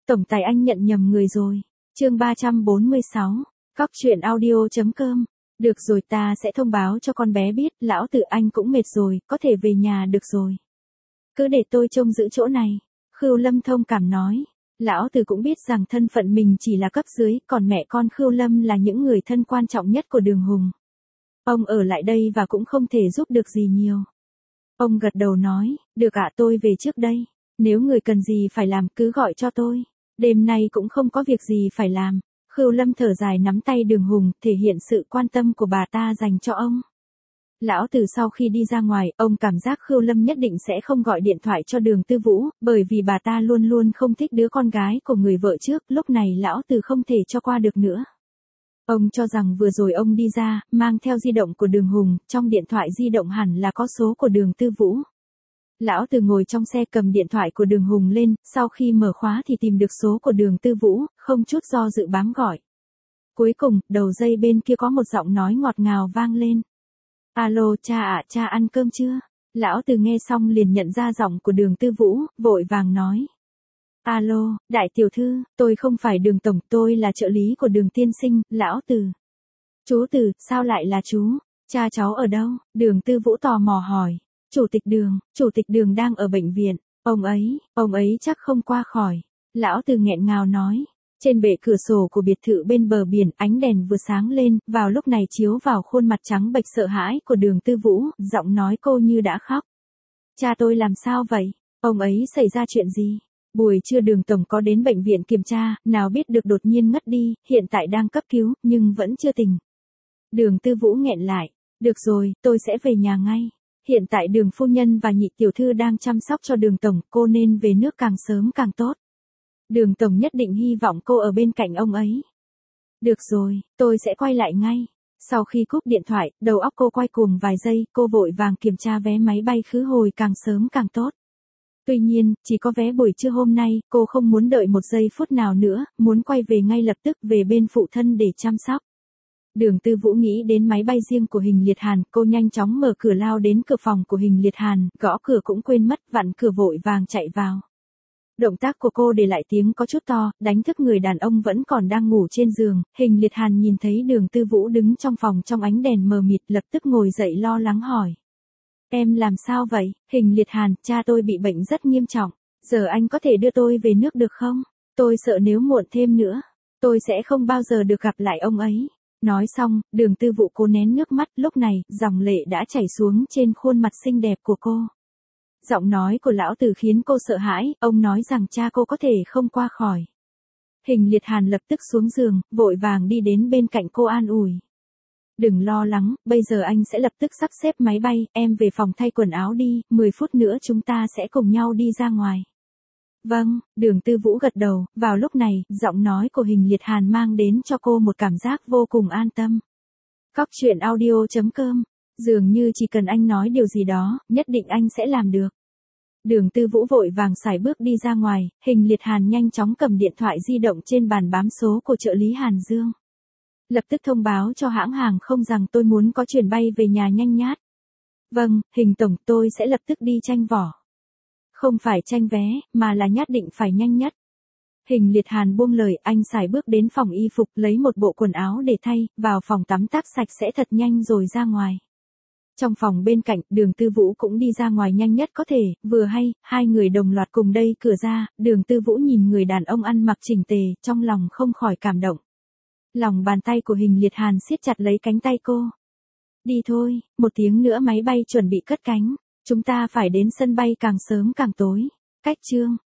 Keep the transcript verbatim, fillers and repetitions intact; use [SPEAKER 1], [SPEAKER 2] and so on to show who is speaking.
[SPEAKER 1] Tổng tài anh nhận nhầm người rồi. Chương ba trăm bốn mươi sáu. Cóc truyện audio.com. Được rồi, ta sẽ thông báo cho con bé biết, lão tử anh cũng mệt rồi, có thể về nhà được rồi. Cứ để tôi trông giữ chỗ này. Khưu Lâm thông cảm nói. Lão tử cũng biết rằng thân phận mình chỉ là cấp dưới, còn mẹ con Khưu Lâm là những người thân quan trọng nhất của Đường Hùng. Ông ở lại đây và cũng không thể giúp được gì nhiều. Ông gật đầu nói, được ạ, tôi về trước đây. Nếu người cần gì phải làm cứ gọi cho tôi. Đêm nay cũng không có việc gì phải làm. Khưu Lâm thở dài nắm tay Đường Hùng, thể hiện sự quan tâm của bà ta dành cho ông. Lão Tử sau khi đi ra ngoài, ông cảm giác Khưu Lâm nhất định sẽ không gọi điện thoại cho Đường Tư Vũ, bởi vì bà ta luôn luôn không thích đứa con gái của người vợ trước, lúc này Lão Tử không thể cho qua được nữa. Ông cho rằng vừa rồi ông đi ra, mang theo di động của Đường Hùng, trong điện thoại di động hẳn là có số của Đường Tư Vũ. Lão Tử ngồi trong xe cầm điện thoại của Đường Hùng lên, sau khi mở khóa thì tìm được số của Đường Tư Vũ, không chút do dự bám gọi. Cuối cùng, đầu dây bên kia có một giọng nói ngọt ngào vang lên. Alo, cha ạ, cha ăn cơm chưa? Lão Tử nghe xong liền nhận ra giọng của Đường Tư Vũ, vội vàng nói. Alo, đại tiểu thư, tôi không phải Đường tổng, tôi là trợ lý của Đường tiên sinh, Lão Tử. Chú Tử, sao lại là chú? Cha cháu ở đâu? Đường Tư Vũ tò mò hỏi. Chủ tịch Đường, chủ tịch Đường đang ở bệnh viện, ông ấy, ông ấy chắc không qua khỏi. Lão Tử nghẹn ngào nói. Trên bệ cửa sổ của biệt thự bên bờ biển, ánh đèn vừa sáng lên, vào lúc này chiếu vào khuôn mặt trắng bệch sợ hãi của Đường Tư Vũ, giọng nói cô như đã khóc. Cha tôi làm sao vậy? Ông ấy xảy ra chuyện gì? Buổi trưa Đường tổng có đến bệnh viện kiểm tra, nào biết được đột nhiên ngất đi, hiện tại đang cấp cứu, nhưng vẫn chưa tỉnh. Đường Tư Vũ nghẹn lại. Được rồi, tôi sẽ về nhà ngay. Hiện tại Đường phu nhân và nhị tiểu thư đang chăm sóc cho Đường tổng, cô nên về nước càng sớm càng tốt. Đường tổng nhất định hy vọng cô ở bên cạnh ông ấy. Được rồi, tôi sẽ quay lại ngay. Sau khi cúp điện thoại, đầu óc cô quay cuồng vài giây, cô vội vàng kiểm tra vé máy bay khứ hồi càng sớm càng tốt. Tuy nhiên, chỉ có vé buổi trưa hôm nay, cô không muốn đợi một giây phút nào nữa, muốn quay về ngay lập tức về bên phụ thân để chăm sóc. Đường Tư Vũ nghĩ đến máy bay riêng của Hình Liệt Hàn, cô nhanh chóng mở cửa lao đến cửa phòng của Hình Liệt Hàn, gõ cửa cũng quên mất, vặn cửa vội vàng chạy vào. Động tác của cô để lại tiếng có chút to, đánh thức người đàn ông vẫn còn đang ngủ trên giường. Hình Liệt Hàn nhìn thấy Đường Tư Vũ đứng trong phòng trong ánh đèn mờ mịt, lập tức ngồi dậy lo lắng hỏi. Em làm sao vậy? Hình Liệt Hàn, cha tôi bị bệnh rất nghiêm trọng. Giờ anh có thể đưa tôi về nước được không? Tôi sợ nếu muộn thêm nữa, tôi sẽ không bao giờ được gặp lại ông ấy. Nói xong, Đường Tư Vũ cố nén nước mắt, lúc này, dòng lệ đã chảy xuống trên khuôn mặt xinh đẹp của cô. Giọng nói của Lão Tử khiến cô sợ hãi, ông nói rằng cha cô có thể không qua khỏi. Hình Liệt Hàn lập tức xuống giường, vội vàng đi đến bên cạnh cô an ủi. Đừng lo lắng, bây giờ anh sẽ lập tức sắp xếp máy bay, em về phòng thay quần áo đi, mười phút nữa chúng ta sẽ cùng nhau đi ra ngoài. Vâng, Đường Tư Vũ gật đầu, vào lúc này, giọng nói của Hình Liệt Hàn mang đến cho cô một cảm giác vô cùng an tâm. Cóc truyện audio.com. Dường như chỉ cần anh nói điều gì đó, nhất định anh sẽ làm được. Đường Tư Vũ vội vàng sải bước đi ra ngoài, Hình Liệt Hàn nhanh chóng cầm điện thoại di động trên bàn bám số của trợ lý Hàn Dương. Lập tức thông báo cho hãng hàng không rằng tôi muốn có chuyến bay về nhà nhanh nhát. Vâng, Hình tổng, tôi sẽ lập tức đi tranh vỏ. Không phải tranh vé, mà là nhất định phải nhanh nhất. Hình Liệt Hàn buông lời, anh sải bước đến phòng y phục, lấy một bộ quần áo để thay, vào phòng tắm táp sạch sẽ thật nhanh rồi ra ngoài. Trong phòng bên cạnh, Đường Tư Vũ cũng đi ra ngoài nhanh nhất có thể, vừa hay, hai người đồng loạt cùng đẩy cửa ra, Đường Tư Vũ nhìn người đàn ông ăn mặc chỉnh tề, trong lòng không khỏi cảm động. Lòng bàn tay của Hình Liệt Hàn siết chặt lấy cánh tay cô. Đi thôi, một tiếng nữa máy bay chuẩn bị cất cánh, chúng ta phải đến sân bay càng sớm càng tối. Cách chương.